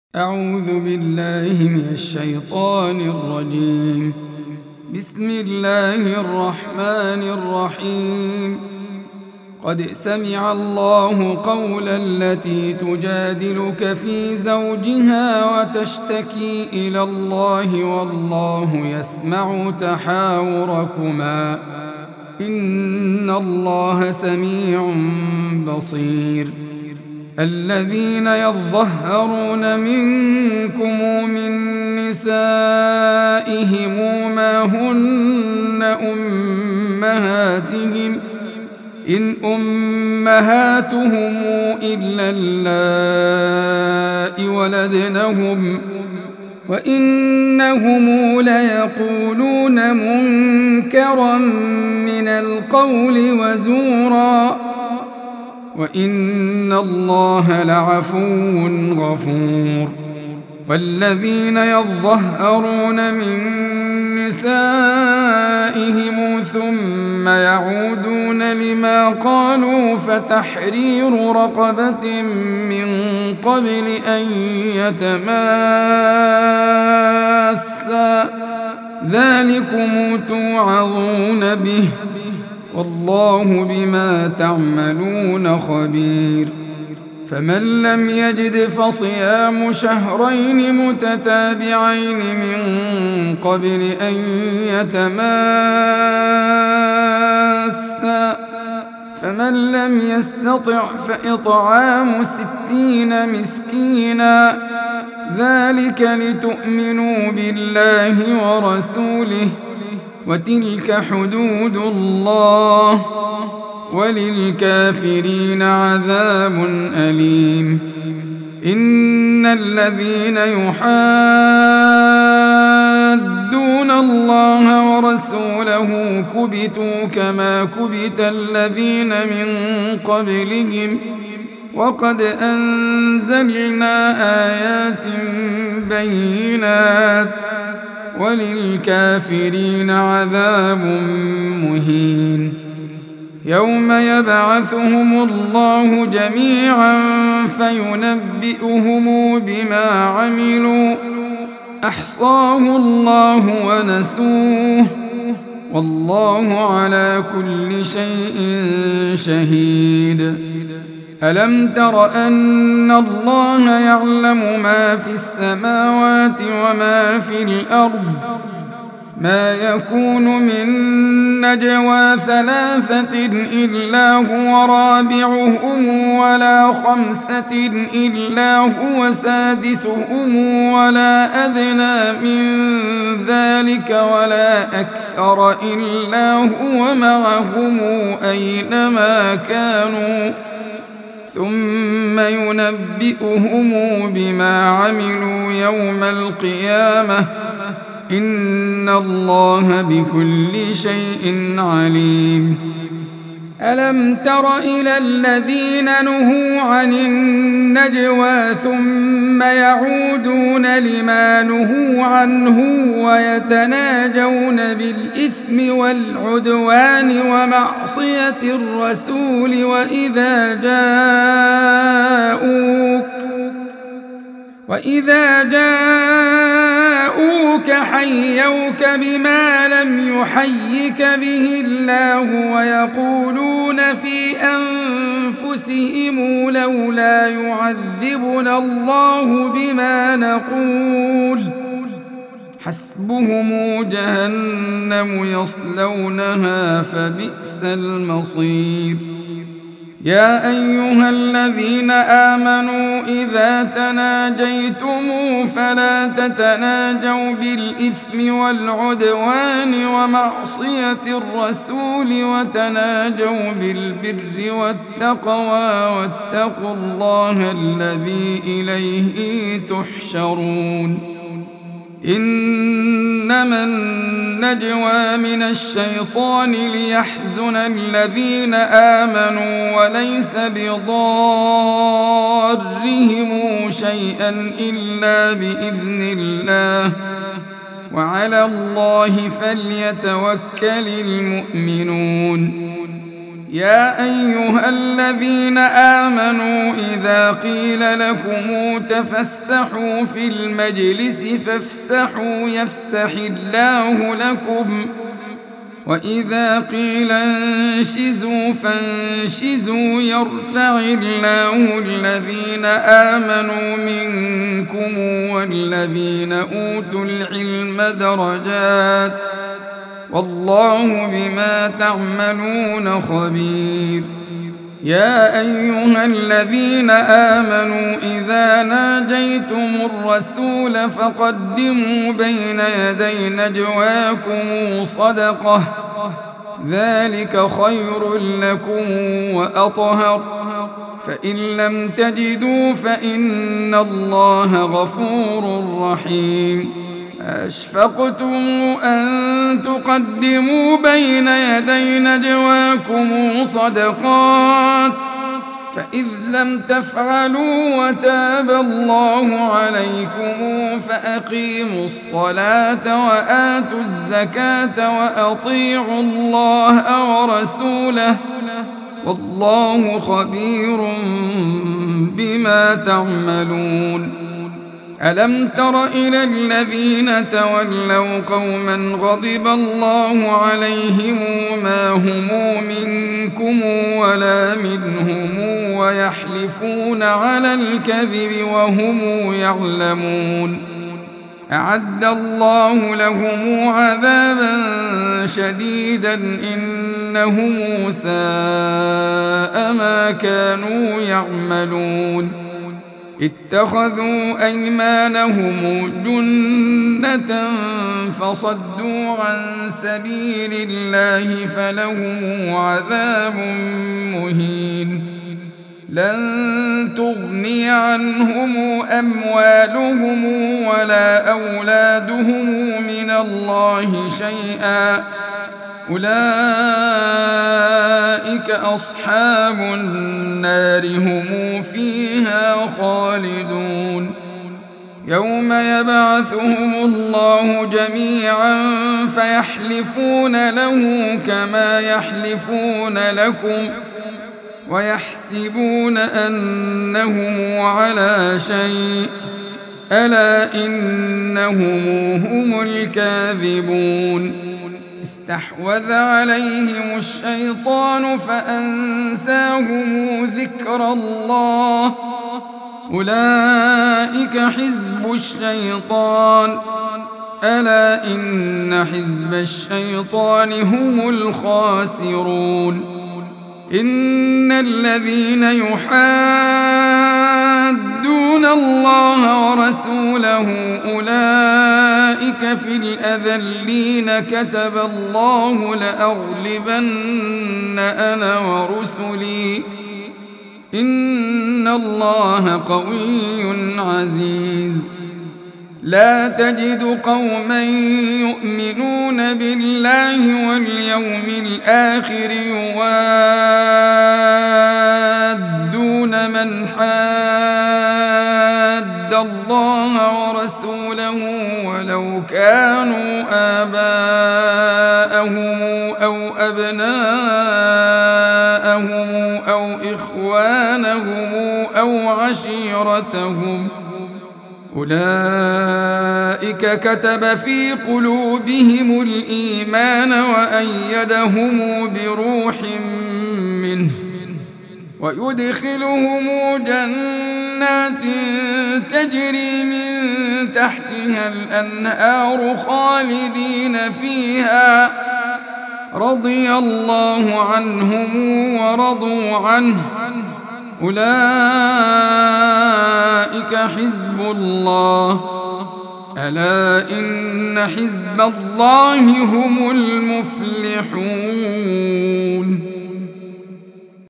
أعوذ بالله من الشيطان الرجيم. بسم الله الرحمن الرحيم. قد سمع الله قول التي تجادلك في زوجها وتشتكي إلى الله والله يسمع تحاوركما إن الله سميع بصير. الذين يظهرون منكم من نسائهم ما هن أمهاتهم إن أمهاتهم إلا اللائي ولدنهم وإنهم ليقولون منكرا من القول وزورا وإن الله لعفو غفور. والذين يظهرون من نسائهم ثم يعودون لما قالوا فتحرير رقبة من قبل أن يتماسا ذلكم توعظون به والله بما تعملون خبير. فمن لم يجد فصيام شهرين متتابعين من قبل أن يتماسا فمن لم يستطع فإطعام 60 مسكينا ذلك لتؤمنوا بالله ورسوله وتلك حدود الله وللكافرين عذاب أليم. إن الذين يحادون الله ورسوله كبتوا كما كبت الذين من قبلهم وقد أنزلنا آيات بينات وللكافرين عذاب مهين. يوم يبعثهم الله جميعا فينبئهم بما عملوا أحصاه الله ونسوه والله على كل شيء شهيد. ألم تر أن الله يعلم ما في السماوات وما في الأرض ما يكون من نجوى 3 إلا هو رابعهم ولا 5 إلا هو سادسهم ولا أدنى من ذلك ولا أكثر إلا هو معهم أينما كانوا ثم ينبئهم بما عملوا يوم القيامة إن الله بكل شيء عليم. ألم تر إلى الذين نهوا عن النجوى ثم يعودون لما نهوا عنه ويتناجون بالإثم والعدوان ومعصية الرسول وإذا جاءوك حيوك بما لم يحيك به الله ويقولون في أنفسهم لولا يعذبنا الله بما نقول حسبهم جهنم يصلونها فبئس المصير. يا أيها الذين آمنوا إذا تناجيتم فلا تتناجوا بالإثم والعدوان ومعصية الرسول وتناجوا بالبر والتقوى واتقوا الله الذي إليه تحشرون. إنما النجوى من الشيطان ليحزن الذين آمنوا وليس بضارهم شيئا إلا بإذن الله وعلى الله فليتوكل المؤمنون. يا أيها الذين آمنوا إذا قيل لكم تفسحوا في المجلس فافسحوا يفسح الله لكم وإذا قيل انشزوا فانشزوا يرفع الله الذين آمنوا منكم والذين أوتوا العلم درجات والله بما تعملون خبير. يا أيها الذين آمنوا إذا ناجيتم الرسول فقدموا بين يدي نجواكم صدقة ذلك خير لكم وأطهر فإن لم تجدوا فإن الله غفور رحيم. أشفقتم أن تقدموا بين يدي نجواكم صدقات فإذ لم تفعلوا وتاب الله عليكم فأقيموا الصلاة وآتوا الزكاة وأطيعوا الله ورسوله والله خبير بما تعملون. ألم تر إلى الذين تولوا قوما غضب الله عليهم ما هم منكم ولا منهم ويحلفون على الكذب وهم يعلمون أعد الله لهم عذابا شديدا إنهم ساء ما كانوا يعملون. اتخذوا أيمانهم جنة فصدوا عن سبيل الله فلهم عذاب مهين. لن تغني عنهم أموالهم ولا أولادهم من الله شيئا أولئك أصحاب النار هم فيها خالدون. يوم يبعثهم الله جميعا فيحلفون له كما يحلفون لكم ويحسبون أنهم على شيء ألا إنهم هم الكاذبون. استحوذ عليهم الشيطان فأنساهم ذكر الله أولئك حزب الشيطان ألا إن حزب الشيطان هم الخاسرون. إن الذين يحادون الله ورسوله أولئك في الأذلين كتب الله لأغلبن أنا ورسلي إن الله قوي عزيز. لا تجد قوما يؤمنون بالله واليوم الآخر يوادون من حاد الله ورسوله ولو كانوا آباءهم أو أبناءهم أو إخوانهم أو عشيرتهم أولئك كتب في قلوبهم الإيمان وأيدهم بروح منه ويدخلهم جنات تجري من تحتها الأنهار خالدين فيها رضي الله عنهم ورضوا عنه أولئك حزب الله ألا إن حزب الله هم المفلحون.